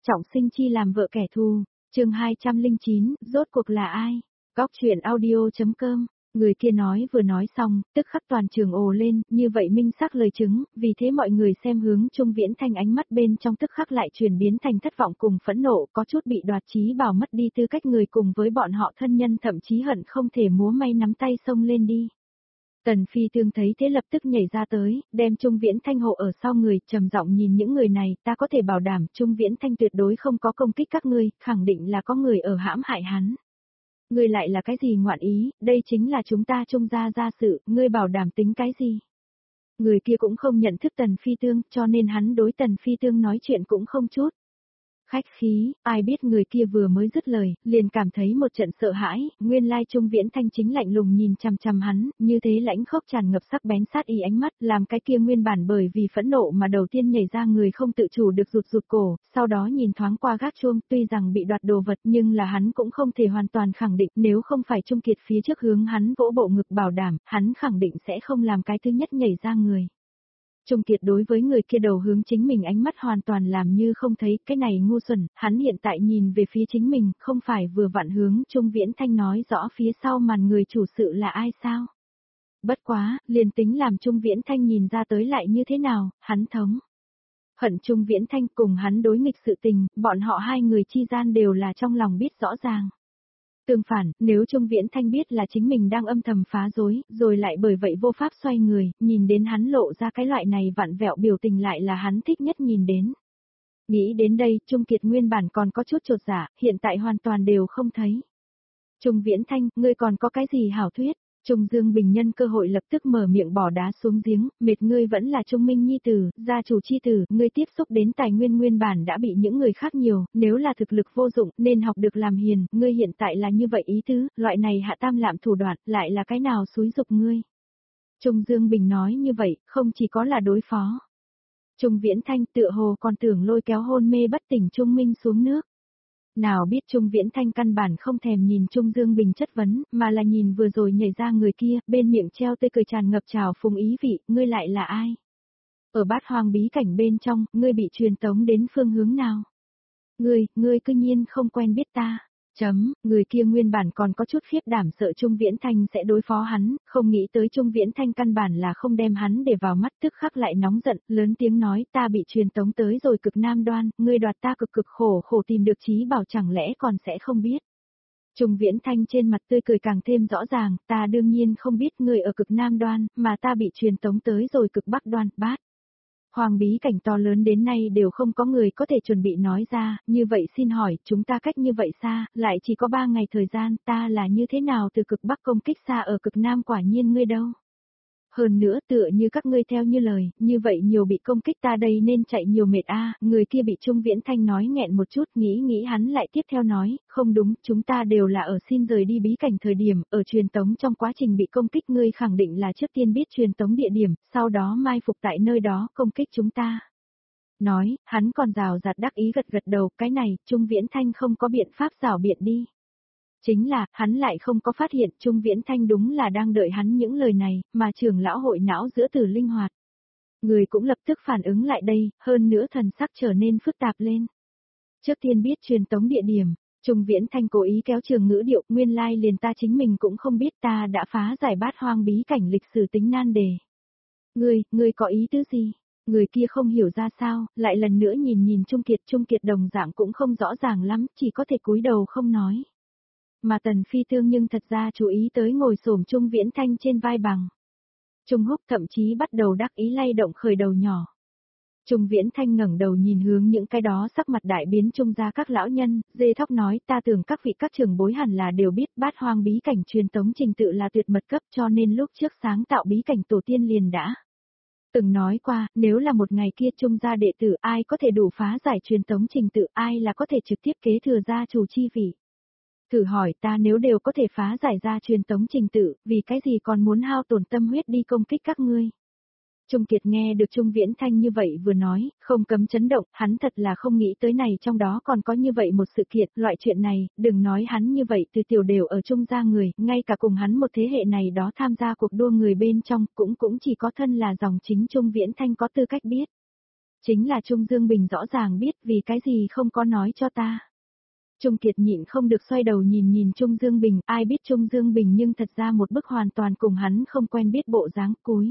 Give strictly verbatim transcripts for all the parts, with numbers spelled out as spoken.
Trọng sinh chi làm vợ kẻ thù, chương hai trăm lẻ chín, rốt cuộc là ai? Góc truyện audio.com, người kia nói vừa nói xong, tức khắc toàn trường ồ lên, như vậy minh xác lời chứng, vì thế mọi người xem hướng Trung Viễn Thanh ánh mắt bên trong tức khắc lại chuyển biến thành thất vọng cùng phẫn nộ, có chút bị đoạt trí bảo mất đi tư cách người cùng với bọn họ thân nhân thậm chí hận không thể múa may nắm tay xông lên đi. Tần Phi Tương thấy thế lập tức nhảy ra tới, đem Trung Viễn Thanh hộ ở sau người, trầm giọng nhìn những người này, ta có thể bảo đảm Trung Viễn Thanh tuyệt đối không có công kích các ngươi, khẳng định là có người ở hãm hại hắn. Ngươi lại là cái gì ngoạn ý, đây chính là chúng ta Trung gia gia sự, ngươi bảo đảm tính cái gì? Người kia cũng không nhận thức Tần Phi Tương, cho nên hắn đối Tần Phi Tương nói chuyện cũng không chút khách khí, ai biết người kia vừa mới dứt lời, liền cảm thấy một trận sợ hãi, nguyên lai Trung Viễn Thanh chính lạnh lùng nhìn chằm chằm hắn, như thế lãnh khốc tràn ngập sắc bén sát ý ánh mắt, làm cái kia nguyên bản bởi vì phẫn nộ mà đầu tiên nhảy ra người không tự chủ được rụt rụt cổ, sau đó nhìn thoáng qua gác chuông, tuy rằng bị đoạt đồ vật nhưng là hắn cũng không thể hoàn toàn khẳng định, nếu không phải Trung Kiệt phía trước hướng hắn vỗ bộ ngực bảo đảm, hắn khẳng định sẽ không làm cái thứ nhất nhảy ra người. Trung Kiệt đối với người kia đầu hướng chính mình ánh mắt hoàn toàn làm như không thấy, cái này ngu xuẩn, hắn hiện tại nhìn về phía chính mình, không phải vừa vặn hướng Trung Viễn Thanh nói rõ phía sau màn người chủ sự là ai sao? Bất quá, liền tính làm Trung Viễn Thanh nhìn ra tới lại như thế nào, hắn thống. Hận Trung Viễn Thanh cùng hắn đối nghịch sự tình, bọn họ hai người chi gian đều là trong lòng biết rõ ràng. Tương phản, nếu Trung Viễn Thanh biết là chính mình đang âm thầm phá rối, rồi lại bởi vậy vô pháp xoay người, nhìn đến hắn lộ ra cái loại này vặn vẹo biểu tình lại là hắn thích nhất nhìn đến. Nghĩ đến đây, Trung Kiệt nguyên bản còn có chút chột dạ, hiện tại hoàn toàn đều không thấy. Trung Viễn Thanh, ngươi còn có cái gì hảo thuyết? Trung Dương Bình nhân cơ hội lập tức mở miệng bỏ đá xuống giếng, mệt ngươi vẫn là Trung Minh nhi tử, gia chủ chi tử, ngươi tiếp xúc đến tài nguyên nguyên bản đã bị những người khác nhiều, nếu là thực lực vô dụng nên học được làm hiền, ngươi hiện tại là như vậy ý tứ, loại này hạ tam lạm thủ đoạn, lại là cái nào xúi dục ngươi. Trung Dương Bình nói như vậy, không chỉ có là đối phó. Trung Viễn Thanh tựa hồ còn tưởng lôi kéo hôn mê bất tỉnh Trung Minh xuống nước. Nào biết Trung Viễn Thanh căn bản không thèm nhìn Trung Dương Bình chất vấn, mà là nhìn vừa rồi nhảy ra người kia, bên miệng treo tươi cười tràn ngập trào phúng ý vị, ngươi lại là ai? Ở bát hoang bí cảnh bên trong, ngươi bị truyền tống đến phương hướng nào? Ngươi, ngươi cư nhiên không quen biết ta. Chấm, người kia nguyên bản còn có chút khiếp đảm sợ Trung Viễn Thanh sẽ đối phó hắn, không nghĩ tới Trung Viễn Thanh căn bản là không đem hắn để vào mắt, tức khắc lại nóng giận, lớn tiếng nói ta bị truyền tống tới rồi cực nam đoan, ngươi đoạt ta cực cực khổ khổ tìm được trí bảo chẳng lẽ còn sẽ không biết. Trung Viễn Thanh trên mặt tươi cười càng thêm rõ ràng, ta đương nhiên không biết ngươi ở cực nam đoan, mà ta bị truyền tống tới rồi cực bắc đoan, bát. Hoàng bí cảnh to lớn đến nay đều không có người có thể chuẩn bị nói ra, như vậy xin hỏi, chúng ta cách như vậy xa, lại chỉ có ba ngày thời gian, ta là như thế nào từ cực bắc công kích xa ở cực nam quả nhiên ngươi đâu. Hơn nữa tựa như các ngươi theo như lời, như vậy nhiều bị công kích ta đây nên chạy nhiều mệt a. Người kia bị Trung Viễn Thanh nói nghẹn một chút, nghĩ nghĩ hắn lại tiếp theo nói, không đúng, chúng ta đều là ở xin rời đi bí cảnh thời điểm, ở truyền tống trong quá trình bị công kích ngươi khẳng định là trước tiên biết truyền tống địa điểm, sau đó mai phục tại nơi đó công kích chúng ta. Nói, hắn còn rào rạt đắc ý gật gật đầu, cái này, Trung Viễn Thanh không có biện pháp rào biện đi. Chính là, hắn lại không có phát hiện Trung Viễn Thanh đúng là đang đợi hắn những lời này, mà trưởng lão hội não giữa từ linh hoạt. Người cũng lập tức phản ứng lại đây, hơn nữa thần sắc trở nên phức tạp lên. Trước tiên biết truyền tống địa điểm, Trung Viễn Thanh cố ý kéo trường ngữ điệu, nguyên lai liền ta chính mình cũng không biết ta đã phá giải bát hoang bí cảnh lịch sử tính nan đề. Ngươi, ngươi có ý tứ gì? Người kia không hiểu ra sao, lại lần nữa nhìn nhìn Trung Kiệt, Trung Kiệt đồng dạng cũng không rõ ràng lắm, chỉ có thể cúi đầu không nói. Mà Tần Phi Tương nhưng thật ra chú ý tới ngồi xổm Trung Viễn Thanh trên vai bằng. Trung Húc thậm chí bắt đầu đắc ý lay động khởi đầu nhỏ. Trung Viễn Thanh ngẩng đầu nhìn hướng những cái đó sắc mặt đại biến Trung gia các lão nhân, dê thóc nói ta tưởng các vị các trưởng bối hẳn là đều biết bát hoang bí cảnh truyền tống trình tự là tuyệt mật cấp cho nên lúc trước sáng tạo bí cảnh tổ tiên liền đã. Từng nói qua, nếu là một ngày kia Trung gia đệ tử ai có thể đủ phá giải truyền tống trình tự ai là có thể trực tiếp kế thừa gia chủ chi vị. Thử hỏi ta nếu đều có thể phá giải ra truyền tống trình tự, vì cái gì còn muốn hao tổn tâm huyết đi công kích các ngươi. Trung Kiệt nghe được Trung Viễn Thanh như vậy vừa nói, không cấm chấn động, hắn thật là không nghĩ tới này trong đó còn có như vậy một sự kiện, loại chuyện này, đừng nói hắn như vậy từ tiểu đều ở Trung gia người, ngay cả cùng hắn một thế hệ này đó tham gia cuộc đua người bên trong, cũng cũng chỉ có thân là dòng chính Trung Viễn Thanh có tư cách biết. Chính là Trung Dương Bình rõ ràng biết vì cái gì không có nói cho ta. Trung Kiệt nhịn không được xoay đầu nhìn nhìn Trung Dương Bình, ai biết Trung Dương Bình nhưng thật ra một bức hoàn toàn cùng hắn không quen biết bộ dáng cúi.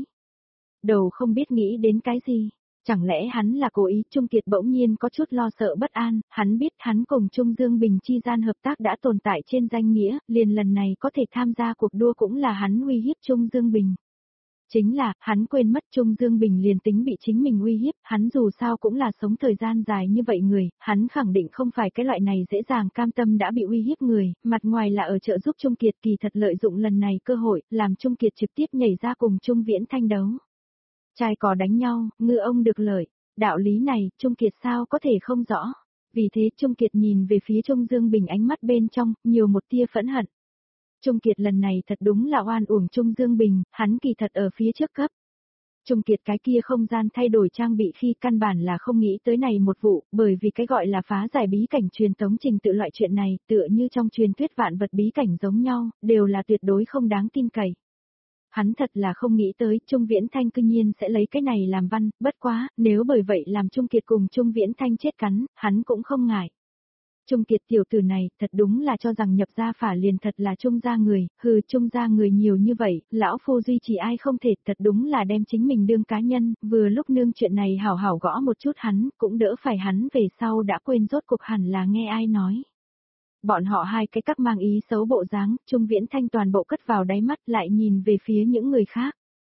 Đầu không biết nghĩ đến cái gì, chẳng lẽ hắn là cố ý. Trung Kiệt bỗng nhiên có chút lo sợ bất an, hắn biết hắn cùng Trung Dương Bình chi gian hợp tác đã tồn tại trên danh nghĩa, liền lần này có thể tham gia cuộc đua cũng là hắn uy hiếp Trung Dương Bình. Chính là, hắn quên mất Trung Dương Bình liền tính bị chính mình uy hiếp, hắn dù sao cũng là sống thời gian dài như vậy người, hắn khẳng định không phải cái loại này dễ dàng cam tâm đã bị uy hiếp người, mặt ngoài là ở trợ giúp Trung Kiệt kỳ thật lợi dụng lần này cơ hội, làm Trung Kiệt trực tiếp nhảy ra cùng Trung Viễn Thanh đấu. Trai cò đánh nhau, ngư ông được lợi, đạo lý này, Trung Kiệt sao có thể không rõ. Vì thế Trung Kiệt nhìn về phía Trung Dương Bình ánh mắt bên trong, nhiều một tia phẫn hận. Trung Kiệt lần này thật đúng là oan uổng Trung Dương Bình, hắn kỳ thật ở phía trước cấp. Trung Kiệt cái kia không gian thay đổi trang bị khi căn bản là không nghĩ tới này một vụ, bởi vì cái gọi là phá giải bí cảnh truyền tống trình tự loại chuyện này, tựa như trong truyền thuyết vạn vật bí cảnh giống nhau, đều là tuyệt đối không đáng tin cậy. Hắn thật là không nghĩ tới Trung Viễn Thanh cư nhiên sẽ lấy cái này làm văn, bất quá, nếu bởi vậy làm Trung Kiệt cùng Trung Viễn Thanh chết cắn, hắn cũng không ngại. Trung Kiệt tiểu tử này, thật đúng là cho rằng nhập gia phả liền thật là Trung gia người, hừ Trung gia người nhiều như vậy, lão phu duy trì ai không thể, thật đúng là đem chính mình đương cá nhân, vừa lúc nương chuyện này hảo hảo gõ một chút hắn, cũng đỡ phải hắn về sau đã quên rốt cuộc hẳn là nghe ai nói. Bọn họ hai cái các mang ý xấu bộ dáng, Trung Viễn Thanh toàn bộ cất vào đáy mắt lại nhìn về phía những người khác.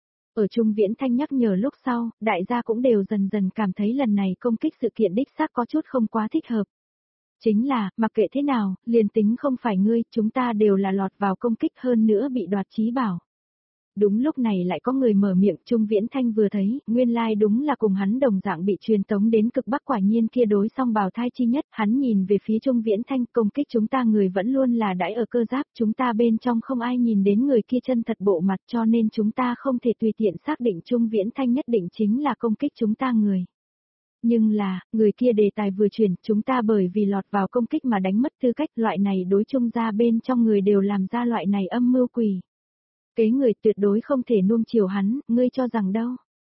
Ở Trung Viễn Thanh nhắc nhở lúc sau, đại gia cũng đều dần dần cảm thấy lần này công kích sự kiện đích xác có chút không quá thích hợp. Chính là, mặc kệ thế nào, liền tính không phải ngươi, chúng ta đều là lọt vào công kích hơn nữa bị đoạt trí bảo. Đúng lúc này lại có người mở miệng, Trung Viễn Thanh vừa thấy, nguyên lai like đúng là cùng hắn đồng dạng bị truyền tống đến cực bắc, quả nhiên kia đối song bào thai chi nhất, hắn nhìn về phía Trung Viễn Thanh, công kích chúng ta người vẫn luôn là đãi ở cơ giáp, chúng ta bên trong không ai nhìn đến người kia chân thật bộ mặt, cho nên chúng ta không thể tùy tiện xác định Trung Viễn Thanh nhất định chính là công kích chúng ta người. Nhưng là, người kia đề tài vừa chuyển, chúng ta bởi vì lọt vào công kích mà đánh mất tư cách, loại này đối chung ra bên trong người đều làm ra loại này âm mưu quỷ. Kế người tuyệt đối không thể nuông chiều hắn, ngươi cho rằng đâu.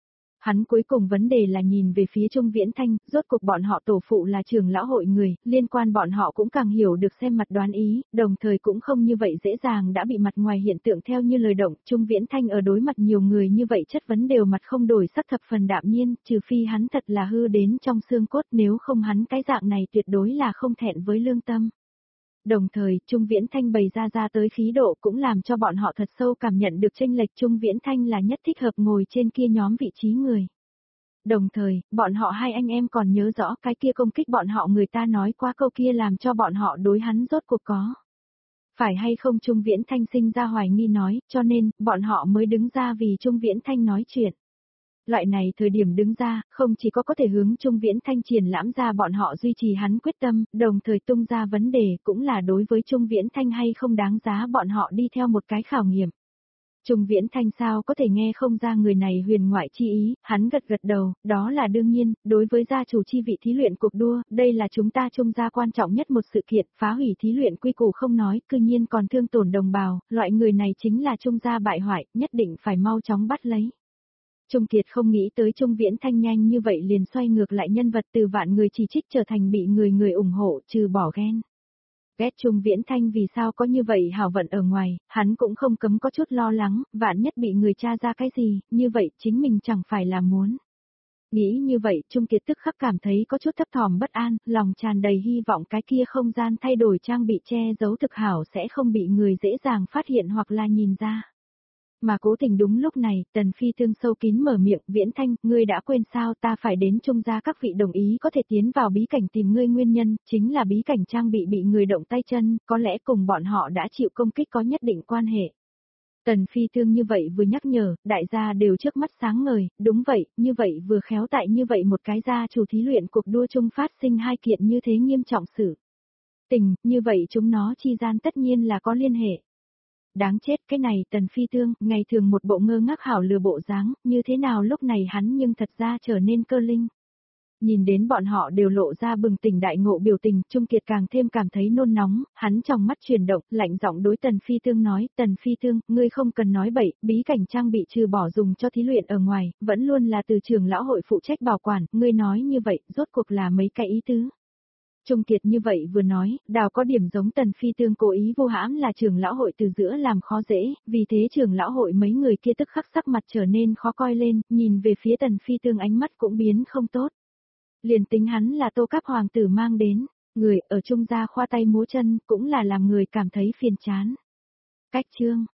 Hắn cuối cùng vấn đề là nhìn về phía Trung Viễn Thanh, rốt cuộc bọn họ tổ phụ là trưởng lão hội người, liên quan bọn họ cũng càng hiểu được xem mặt đoán ý, đồng thời cũng không như vậy dễ dàng đã bị mặt ngoài hiện tượng theo như lời động. Trung Viễn Thanh ở đối mặt nhiều người như vậy chất vấn đều mặt không đổi sắc thập phần đạm nhiên, trừ phi hắn thật là hư đến trong xương cốt, nếu không hắn cái dạng này tuyệt đối là không thẹn với lương tâm. Đồng thời, Trung Viễn Thanh bày ra ra tới khí độ cũng làm cho bọn họ thật sâu cảm nhận được chênh lệch, Trung Viễn Thanh là nhất thích hợp ngồi trên kia nhóm vị trí người. Đồng thời, bọn họ hai anh em còn nhớ rõ cái kia công kích bọn họ người ta nói qua câu kia làm cho bọn họ đối hắn rốt cuộc có. Phải hay không Trung Viễn Thanh sinh ra hoài nghi nói, cho nên, bọn họ mới đứng ra vì Trung Viễn Thanh nói chuyện. Loại này thời điểm đứng ra, không chỉ có có thể hướng Trung Viễn Thanh triển lãm ra bọn họ duy trì hắn quyết tâm, đồng thời tung ra vấn đề cũng là đối với Trung Viễn Thanh hay không đáng giá bọn họ đi theo một cái khảo nghiệm. Trung Viễn Thanh sao có thể nghe không ra người này huyền ngoại chi ý, hắn gật gật đầu, đó là đương nhiên, đối với gia chủ chi vị thí luyện cuộc đua, đây là chúng ta Trung gia quan trọng nhất một sự kiện, phá hủy thí luyện quy củ không nói, cư nhiên còn thương tổn đồng bào, loại người này chính là Trung gia bại hoại, nhất định phải mau chóng bắt lấy. Trung Kiệt không nghĩ tới Trung Viễn Thanh nhanh như vậy liền xoay ngược lại nhân vật từ vạn người chỉ trích trở thành bị người người ủng hộ, trừ bỏ ghen. Ghét Trung Viễn Thanh vì sao có như vậy hảo vận ở ngoài, hắn cũng không cấm có chút lo lắng, vạn nhất bị người tra ra cái gì, như vậy chính mình chẳng phải là muốn. Nghĩ như vậy, Trung Kiệt tức khắc cảm thấy có chút thấp thỏm bất an, lòng tràn đầy hy vọng cái kia không gian thay đổi trang bị che giấu thực hảo sẽ không bị người dễ dàng phát hiện hoặc là nhìn ra. Mà cố tình đúng lúc này, Tần Phi Tương sâu kín mở miệng, Viễn Thanh, ngươi đã quên sao, ta phải đến Trung gia các vị đồng ý có thể tiến vào bí cảnh tìm ngươi nguyên nhân, chính là bí cảnh trang bị bị người động tay chân, có lẽ cùng bọn họ đã chịu công kích có nhất định quan hệ. Tần Phi Tương như vậy vừa nhắc nhở, đại gia đều trước mắt sáng ngời, đúng vậy, như vậy vừa khéo tại như vậy một cái gia chủ thí luyện cuộc đua chung phát sinh hai kiện như thế nghiêm trọng sự tình, như vậy chúng nó chi gian tất nhiên là có liên hệ. Đáng chết cái này Tần Phi Tương, ngày thường một bộ ngơ ngác hảo lừa bộ dáng, như thế nào lúc này hắn nhưng thật ra trở nên cơ linh. Nhìn đến bọn họ đều lộ ra bừng tỉnh đại ngộ biểu tình, Trung Kiệt càng thêm cảm thấy nôn nóng, hắn trong mắt chuyển động, lạnh giọng đối Tần Phi Tương nói, Tần Phi Tương, ngươi không cần nói bậy, bí cảnh trang bị trừ bỏ dùng cho thí luyện ở ngoài, vẫn luôn là từ trường lão hội phụ trách bảo quản, ngươi nói như vậy, rốt cuộc là mấy cái ý tứ. Trung Kiệt như vậy vừa nói, đào có điểm giống Tần Phi Tương cố ý vô hãm là trường lão hội từ giữa làm khó dễ, vì thế trường lão hội mấy người kia tức khắc sắc mặt trở nên khó coi lên, nhìn về phía Tần Phi Tương ánh mắt cũng biến không tốt. Liền tính hắn là Tô Cáp hoàng tử mang đến, người ở trung gia khoa tay múa chân cũng là làm người cảm thấy phiền chán. Cách chương